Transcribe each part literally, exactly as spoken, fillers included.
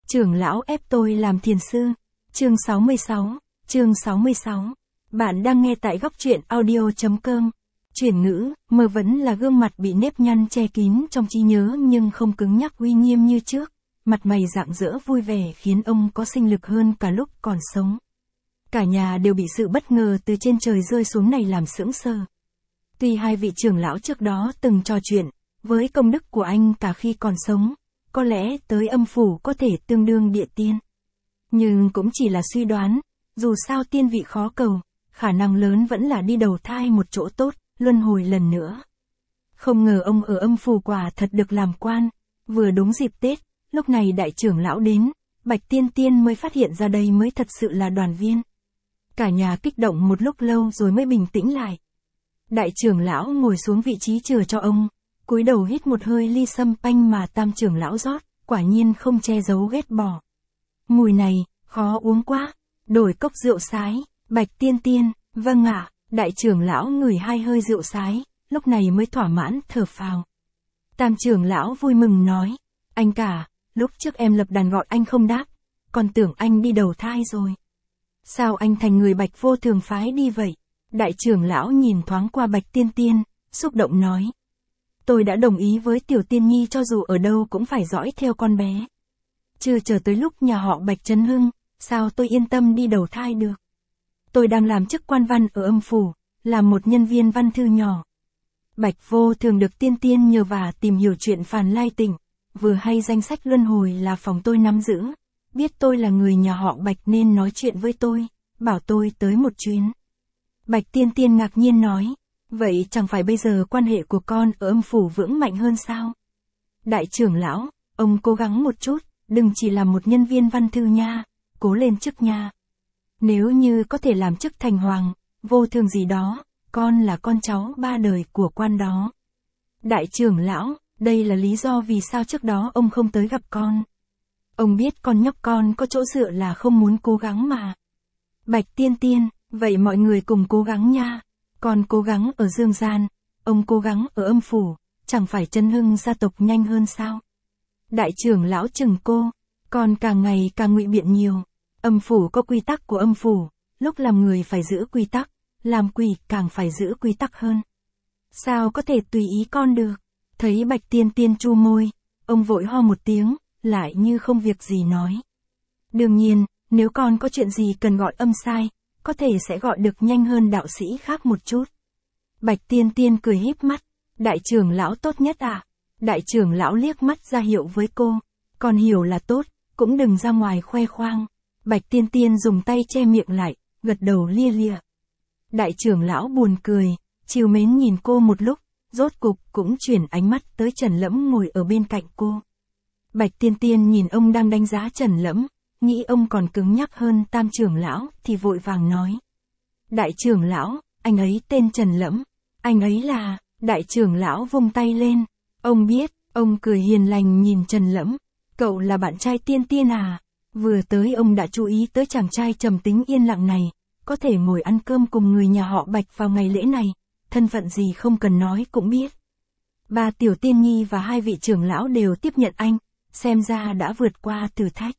Trưởng lão ép tôi làm thiền sư. Chương sáu mươi sáu, chương sáu mươi sáu. Bạn đang nghe tại góc truyện audio chấm com. Chuyển ngữ, mờ vẫn là gương mặt bị nếp nhăn che kín trong trí nhớ nhưng không cứng nhắc uy nghiêm như trước. Mặt mày rạng rỡ vui vẻ khiến ông có sinh lực hơn cả lúc còn sống. Cả nhà đều bị sự bất ngờ từ trên trời rơi xuống này làm sững sờ. Tuy hai vị trưởng lão trước đó từng trò chuyện, với công đức của anh cả khi còn sống, có lẽ tới âm phủ có thể tương đương địa tiên. Nhưng cũng chỉ là suy đoán, dù sao tiên vị khó cầu, khả năng lớn vẫn là đi đầu thai một chỗ tốt, luân hồi lần nữa. Không ngờ ông ở âm phủ quả thật được làm quan, vừa đúng dịp Tết, lúc này đại trưởng lão đến, Bạch Tiên Tiên mới phát hiện ra đây mới thật sự là đoàn viên. Cả nhà kích động một lúc lâu rồi mới bình tĩnh lại. Đại trưởng lão ngồi xuống vị trí chừa cho ông, cúi đầu hít một hơi ly sâm panh mà tam trưởng lão rót, quả nhiên không che giấu ghét bỏ. Mùi này, khó uống quá, đổi cốc rượu sái. Bạch Tiên Tiên, vâng ạ. Đại trưởng lão ngửi hai hơi rượu sái, lúc này mới thỏa mãn thở phào. Tam trưởng lão vui mừng nói, anh cả, lúc trước em lập đàn gọi anh không đáp, còn tưởng anh đi đầu thai rồi. Sao anh thành người Bạch vô thường phái đi vậy? Đại trưởng lão nhìn thoáng qua Bạch Tiên Tiên, xúc động nói. Tôi đã đồng ý với Tiểu Tiên Nhi cho dù ở đâu cũng phải dõi theo con bé. Chưa chờ tới lúc nhà họ Bạch chấn hưng, sao tôi yên tâm đi đầu thai được? Tôi đang làm chức quan văn ở âm phủ, là một nhân viên văn thư nhỏ. Bạch vô thường được Tiên Tiên nhờ và tìm hiểu chuyện phàn lai tỉnh, vừa hay danh sách luân hồi là phòng tôi nắm giữ. Biết tôi là người nhà họ Bạch nên nói chuyện với tôi, bảo tôi tới một chuyến. Bạch Tiên Tiên ngạc nhiên nói, vậy chẳng phải bây giờ quan hệ của con ở âm phủ vững mạnh hơn sao? Đại trưởng lão, ông cố gắng một chút, đừng chỉ là một nhân viên văn thư nha, cố lên chức nha. Nếu như có thể làm chức thành hoàng, vô thường gì đó, con là con cháu ba đời của quan đó. Đại trưởng lão, đây là lý do vì sao trước đó ông không tới gặp con. Ông biết con nhóc con có chỗ dựa là không muốn cố gắng mà. Bạch Tiên Tiên, vậy mọi người cùng cố gắng nha. Con cố gắng ở dương gian, ông cố gắng ở âm phủ, chẳng phải chấn hưng gia tộc nhanh hơn sao? Đại trưởng lão chừng cô, con càng ngày càng ngụy biện nhiều. Âm phủ có quy tắc của âm phủ, lúc làm người phải giữ quy tắc, làm quỷ càng phải giữ quy tắc hơn. Sao có thể tùy ý con được? Thấy Bạch Tiên Tiên chu môi, ông vội ho một tiếng, lại như không việc gì nói. Đương nhiên, nếu con có chuyện gì cần gọi âm sai, có thể sẽ gọi được nhanh hơn đạo sĩ khác một chút. Bạch Tiên Tiên cười híp mắt, đại trưởng lão tốt nhất à? Đại trưởng lão liếc mắt ra hiệu với cô, con hiểu là tốt, cũng đừng ra ngoài khoe khoang. Bạch Tiên Tiên dùng tay che miệng lại, gật đầu lia lịa. Đại trưởng lão buồn cười, trìu mến nhìn cô một lúc, rốt cục cũng chuyển ánh mắt tới Trần Lẫm ngồi ở bên cạnh cô. Bạch Tiên Tiên nhìn ông đang đánh giá Trần Lẫm, nghĩ ông còn cứng nhắc hơn tam trưởng lão thì vội vàng nói. Đại trưởng lão, anh ấy tên Trần Lẫm, anh ấy là, đại trưởng lão vung tay lên, ông biết, ông cười hiền lành nhìn Trần Lẫm, cậu là bạn trai Tiên Tiên à? Vừa tới ông đã chú ý tới chàng trai trầm tính yên lặng này, có thể ngồi ăn cơm cùng người nhà họ Bạch vào ngày lễ này, thân phận gì không cần nói cũng biết. Ba Tiểu Tiên Nhi và hai vị trưởng lão đều tiếp nhận anh, xem ra đã vượt qua thử thách.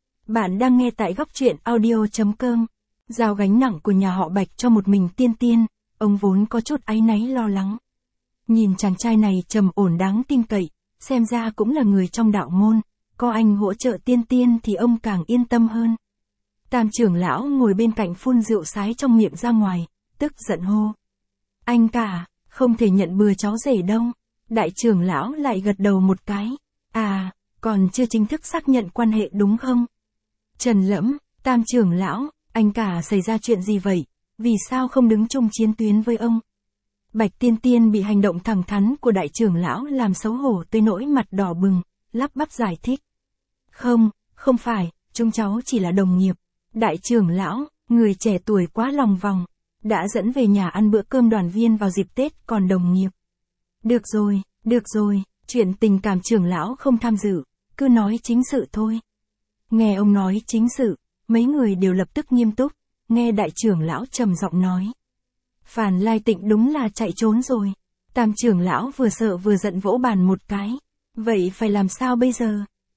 Bạn đang nghe tại góc truyện audio chấm com. Giao gánh nặng của nhà họ Bạch cho một mình Tiên Tiên, ông vốn có chút áy náy lo lắng. Nhìn chàng trai này trầm ổn đáng tin cậy, xem ra cũng là người trong đạo môn, có anh hỗ trợ Tiên Tiên thì ông càng yên tâm hơn. Tam trưởng lão ngồi bên cạnh phun rượu sái trong miệng ra ngoài, tức giận hô. Anh cả, không thể nhận bừa cháu rể đâu. Đại trưởng lão lại gật đầu một cái. À, còn chưa chính thức xác nhận quan hệ đúng không? Trần Lẫm, tam trưởng lão, anh cả xảy ra chuyện gì vậy? Vì sao không đứng chung chiến tuyến với ông? Bạch Tiên Tiên bị hành động thẳng thắn của đại trưởng lão làm xấu hổ tới nỗi mặt đỏ bừng, lắp bắp giải thích. Không, không phải, chúng cháu chỉ là đồng nghiệp. Đại trưởng lão, người trẻ tuổi quá lòng vòng, đã dẫn về nhà ăn bữa cơm đoàn viên vào dịp Tết còn đồng nghiệp. Được rồi, được rồi, chuyện tình cảm trưởng lão không tham dự, cứ nói chính sự thôi. Nghe ông nói chính sự, mấy người đều lập tức nghiêm túc, nghe đại trưởng lão trầm giọng nói. Phàn Lai Tịnh đúng là chạy trốn rồi. Tam trưởng lão vừa sợ vừa giận vỗ bàn một cái. Vậy phải làm sao bây giờ?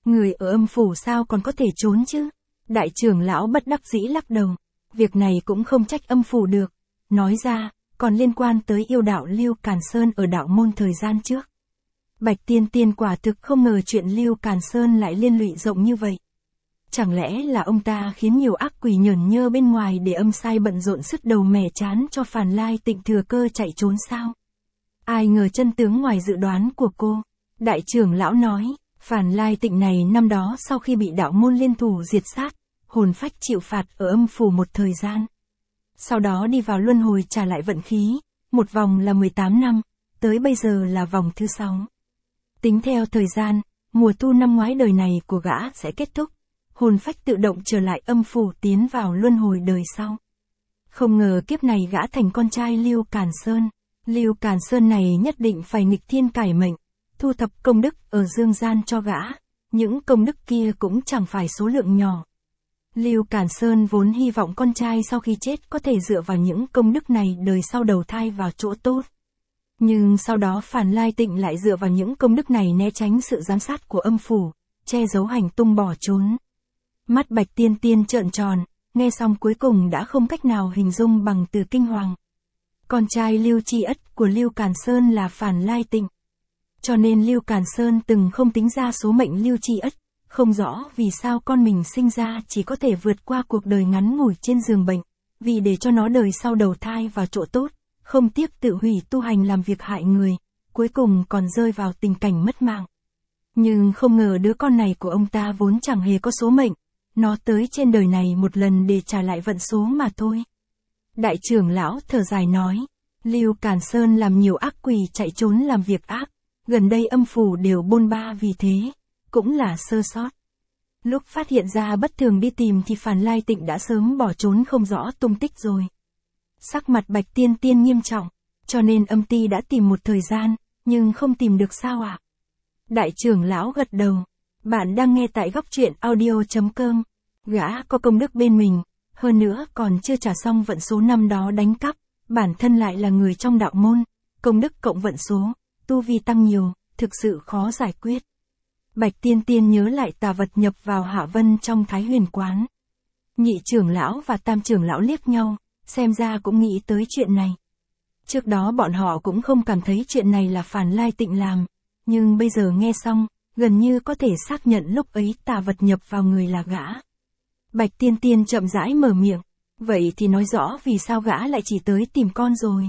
Người ở âm phủ sao còn có thể trốn chứ? Đại trưởng lão bất đắc dĩ lắc đầu. Việc này cũng không trách âm phủ được. Nói ra, còn liên quan tới yêu đạo Lưu Càn Sơn ở đạo môn thời gian trước. Bạch Tiên Tiên quả thực không ngờ chuyện Lưu Càn Sơn lại liên lụy rộng như vậy. Chẳng lẽ là ông ta khiến nhiều ác quỷ nhởn nhơ bên ngoài để âm sai bận rộn sứt đầu mẻ chán cho Phàn Lai Tịnh thừa cơ chạy trốn sao? Ai ngờ chân tướng ngoài dự đoán của cô. Đại trưởng lão nói, Phàn Lai Tịnh này năm đó sau khi bị đạo môn liên thủ diệt sát, hồn phách chịu phạt ở âm phủ một thời gian. Sau đó đi vào luân hồi trả lại vận khí, một vòng là mười tám năm, tới bây giờ là vòng thứ sáu. Tính theo thời gian, mùa thu năm ngoái đời này của gã sẽ kết thúc, hồn phách tự động trở lại âm phủ tiến vào luân hồi đời sau. Không ngờ kiếp này gã thành con trai Lưu Càn Sơn. Lưu Càn Sơn này nhất định phải nghịch thiên cải mệnh, thu thập công đức ở dương gian cho gã, những công đức kia cũng chẳng phải số lượng nhỏ. Lưu Càn Sơn vốn hy vọng con trai sau khi chết có thể dựa vào những công đức này đời sau đầu thai vào chỗ tốt. Nhưng sau đó Phàn Lai Tịnh lại dựa vào những công đức này né tránh sự giám sát của âm phủ, che giấu hành tung bỏ trốn. Mắt Bạch Tiên Tiên trợn tròn, nghe xong cuối cùng đã không cách nào hình dung bằng từ kinh hoàng. Con trai Lưu Chi Ất của Lưu Càn Sơn là Phàn Lai Tịnh. Cho nên Lưu Càn Sơn từng không tính ra số mệnh Lưu Chi Ất, không rõ vì sao con mình sinh ra chỉ có thể vượt qua cuộc đời ngắn ngủi trên giường bệnh, vì để cho nó đời sau đầu thai vào chỗ tốt, không tiếc tự hủy tu hành làm việc hại người, cuối cùng còn rơi vào tình cảnh mất mạng. Nhưng không ngờ đứa con này của ông ta vốn chẳng hề có số mệnh, nó tới trên đời này một lần để trả lại vận số mà thôi. Đại trưởng lão thở dài nói, Lưu Càn Sơn làm nhiều ác quỷ chạy trốn làm việc ác, gần đây âm phủ đều bôn ba vì thế, cũng là sơ sót. Lúc phát hiện ra bất thường đi tìm thì Phàn Lai Tịnh đã sớm bỏ trốn không rõ tung tích rồi. Sắc mặt Bạch Tiên Tiên nghiêm trọng, cho nên âm ty đã tìm một thời gian, nhưng không tìm được sao ạ? Đại trưởng lão gật đầu, bạn đang nghe tại góc truyện audio chấm com, gã có công đức bên mình, hơn nữa còn chưa trả xong vận số năm đó đánh cắp, bản thân lại là người trong đạo môn, công đức cộng vận số, tu vi tăng nhiều, thực sự khó giải quyết. Bạch Tiên Tiên nhớ lại tà vật nhập vào Hạ Vân trong Thái Huyền Quán. Nhị trưởng lão và tam trưởng lão liếc nhau, xem ra cũng nghĩ tới chuyện này. Trước đó bọn họ cũng không cảm thấy chuyện này là Phàn Lai Tịnh làm, nhưng bây giờ nghe xong, gần như có thể xác nhận lúc ấy tà vật nhập vào người là gã. Bạch Tiên Tiên chậm rãi mở miệng, vậy thì nói rõ vì sao gã lại chỉ tới tìm con rồi.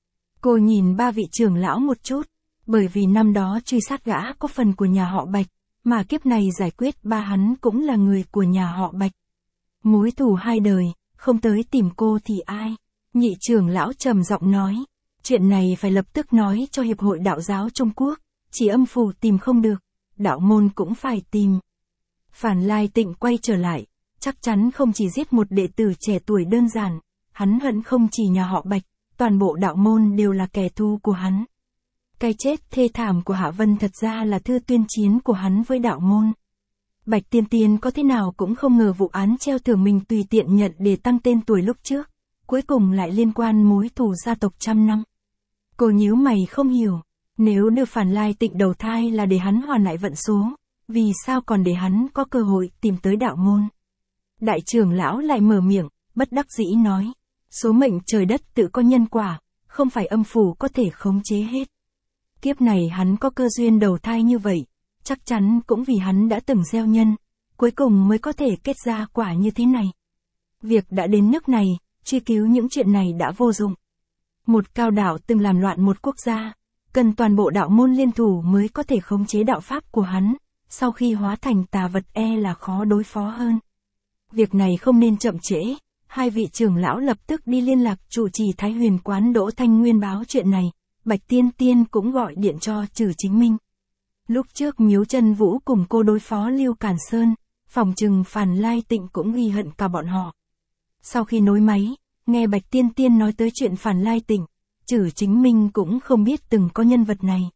Cô nhìn ba vị trưởng lão một chút, bởi vì năm đó truy sát gã có phần của nhà họ Bạch, mà kiếp này giải quyết ba hắn cũng là người của nhà họ Bạch. Mối thù hai đời, không tới tìm cô thì ai? Nhị trưởng lão trầm giọng nói, chuyện này phải lập tức nói cho Hiệp hội Đạo giáo Trung Quốc, chỉ âm phủ tìm không được, đạo môn cũng phải tìm. Phàn Lai Tịnh quay trở lại, chắc chắn không chỉ giết một đệ tử trẻ tuổi đơn giản, hắn hận không chỉ nhà họ Bạch, toàn bộ đạo môn đều là kẻ thù của hắn. Cái chết thê thảm của Hạ Vân thật ra là thư tuyên chiến của hắn với đạo môn. Bạch Tiên Tiên có thế nào cũng không ngờ vụ án treo thưởng mình tùy tiện nhận để tăng tên tuổi lúc trước, cuối cùng lại liên quan mối thù gia tộc trăm năm. Cô nhíu mày không hiểu, nếu đưa Phàn Lai Tịnh đầu thai là để hắn hoàn lại vận số, vì sao còn để hắn có cơ hội tìm tới đạo môn? Đại trưởng lão lại mở miệng, bất đắc dĩ nói, số mệnh trời đất tự có nhân quả, không phải âm phủ có thể khống chế hết. Kiếp này hắn có cơ duyên đầu thai như vậy, chắc chắn cũng vì hắn đã từng gieo nhân, cuối cùng mới có thể kết ra quả như thế này. Việc đã đến nước này, truy cứu những chuyện này đã vô dụng. Một cao đạo từng làm loạn một quốc gia, cần toàn bộ đạo môn liên thủ mới có thể khống chế đạo pháp của hắn, sau khi hóa thành tà vật e là khó đối phó hơn. Việc này không nên chậm trễ, hai vị trưởng lão lập tức đi liên lạc trụ trì Thái Huyền Quán Đỗ Thanh Nguyên báo chuyện này, Bạch Tiên Tiên cũng gọi điện cho Trử Chính Minh. Lúc trước Miếu Chân Vũ cùng cô đối phó Lưu Càn Sơn, phòng trừng Phàn Lai Tịnh cũng ghi hận cả bọn họ. Sau khi nối máy, nghe Bạch Tiên Tiên nói tới chuyện Phàn Lai Tịnh, Trử Chính Minh cũng không biết từng có nhân vật này.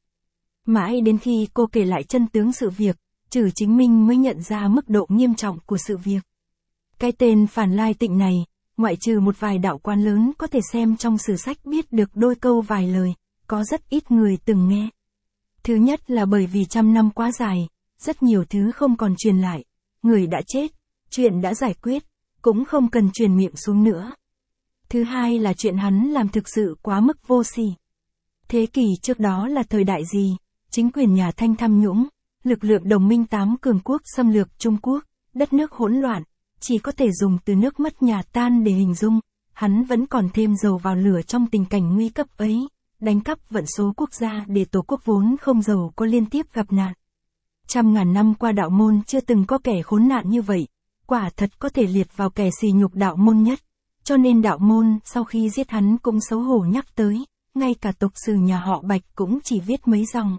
Mãi đến khi cô kể lại chân tướng sự việc, Trử Chính Minh mới nhận ra mức độ nghiêm trọng của sự việc. Cái tên Phàn Lai Tịnh này, ngoại trừ một vài đạo quan lớn có thể xem trong sử sách biết được đôi câu vài lời, có rất ít người từng nghe. Thứ nhất là bởi vì trăm năm quá dài, rất nhiều thứ không còn truyền lại, người đã chết, chuyện đã giải quyết, cũng không cần truyền miệng xuống nữa. Thứ hai là chuyện hắn làm thực sự quá mức vô sỉ. Thế kỷ trước đó là thời đại gì? Chính quyền nhà Thanh tham nhũng, lực lượng đồng minh tám cường quốc xâm lược Trung Quốc, đất nước hỗn loạn, chỉ có thể dùng từ nước mất nhà tan để hình dung, hắn vẫn còn thêm dầu vào lửa trong tình cảnh nguy cấp ấy, đánh cắp vận số quốc gia để tổ quốc vốn không giàu có liên tiếp gặp nạn. Trăm ngàn năm qua đạo môn chưa từng có kẻ khốn nạn như vậy, quả thật có thể liệt vào kẻ sỉ nhục đạo môn nhất, cho nên đạo môn sau khi giết hắn cũng xấu hổ nhắc tới, ngay cả tục sử nhà họ Bạch cũng chỉ viết mấy dòng.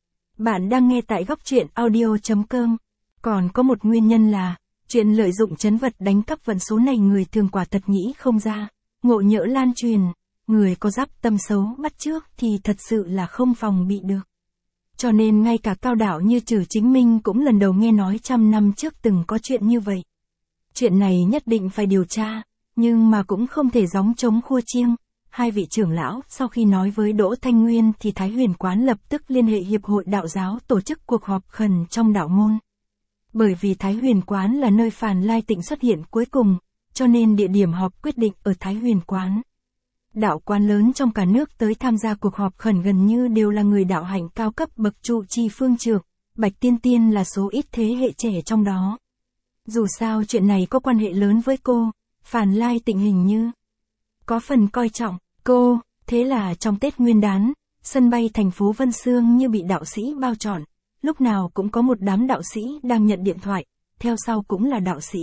Bạn đang nghe tại góc truyện audio chấm com. Còn có một nguyên nhân là, chuyện lợi dụng trấn vật đánh cắp vận số này người thường quả thật nghĩ không ra, ngộ nhỡ lan truyền, người có giáp tâm xấu bắt trước thì thật sự là không phòng bị được. Cho nên ngay cả cao đạo như Trử Chính Minh cũng lần đầu nghe nói trăm năm trước từng có chuyện như vậy. Chuyện này nhất định phải điều tra, nhưng mà cũng không thể gióng trống khua chiêng. Hai vị trưởng lão sau khi nói với Đỗ Thanh Nguyên thì Thái Huyền Quán lập tức liên hệ Hiệp hội Đạo giáo tổ chức cuộc họp khẩn trong đạo môn. Bởi vì Thái Huyền Quán là nơi Phàn Lai Tịnh xuất hiện cuối cùng, cho nên địa điểm họp quyết định ở Thái Huyền Quán. Đạo quán lớn trong cả nước tới tham gia cuộc họp khẩn gần như đều là người đạo hạnh cao cấp bậc trụ trì phương trượng, Bạch Tiên Tiên là số ít thế hệ trẻ trong đó. Dù sao chuyện này có quan hệ lớn với cô, Phàn Lai Tịnh hình như có phần coi trọng cô, thế là trong Tết Nguyên đán, sân bay thành phố Vân Xương như bị đạo sĩ bao trọn, lúc nào cũng có một đám đạo sĩ đang nhận điện thoại, theo sau cũng là đạo sĩ.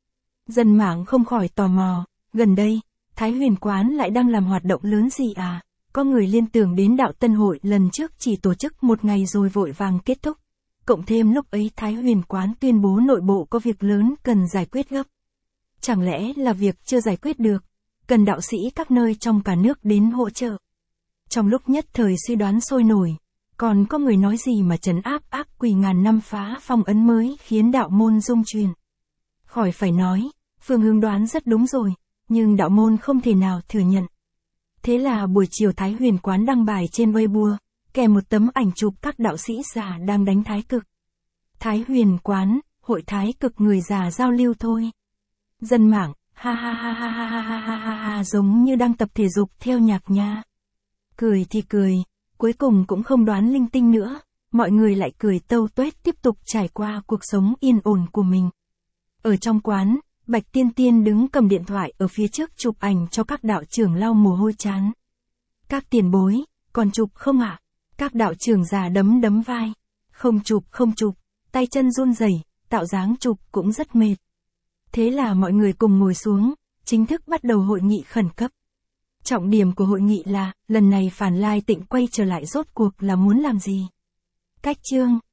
Dân mạng không khỏi tò mò, gần đây, Thái Huyền Quán lại đang làm hoạt động lớn gì à? Có người liên tưởng đến đạo Tân Hội lần trước chỉ tổ chức một ngày rồi vội vàng kết thúc. Cộng thêm lúc ấy Thái Huyền Quán tuyên bố nội bộ có việc lớn cần giải quyết gấp. Chẳng lẽ là việc chưa giải quyết được, cần đạo sĩ các nơi trong cả nước đến hỗ trợ. Trong lúc nhất thời suy đoán sôi nổi, còn có người nói gì mà trấn áp ác quỷ ngàn năm phá phong ấn mới khiến đạo môn rung truyền. Khỏi phải nói, Phương Hương đoán rất đúng rồi, nhưng đạo môn không thể nào thừa nhận. Thế là buổi chiều Thái Huyền Quán đăng bài trên Weibo, kèm một tấm ảnh chụp các đạo sĩ già đang đánh thái cực. Thái Huyền Quán, hội thái cực người già giao lưu thôi. Dân mạng, ha ha ha ha ha ha ha ha ha ha giống như đang tập thể dục theo nhạc nha. Cười thì cười, cuối cùng cũng không đoán linh tinh nữa, mọi người lại cười tâu tuét tiếp tục trải qua cuộc sống yên ổn của mình. Ở trong quán, Bạch Tiên Tiên đứng cầm điện thoại ở phía trước chụp ảnh cho các đạo trưởng lau mồ hôi chán. Các tiền bối, còn chụp không ạ? À? Các đạo trưởng già đấm đấm vai. Không chụp không chụp, tay chân run rẩy, tạo dáng chụp cũng rất mệt. Thế là mọi người cùng ngồi xuống, chính thức bắt đầu hội nghị khẩn cấp. Trọng điểm của hội nghị là, lần này Phàn Lai Tịnh quay trở lại rốt cuộc là muốn làm gì? Cách chương,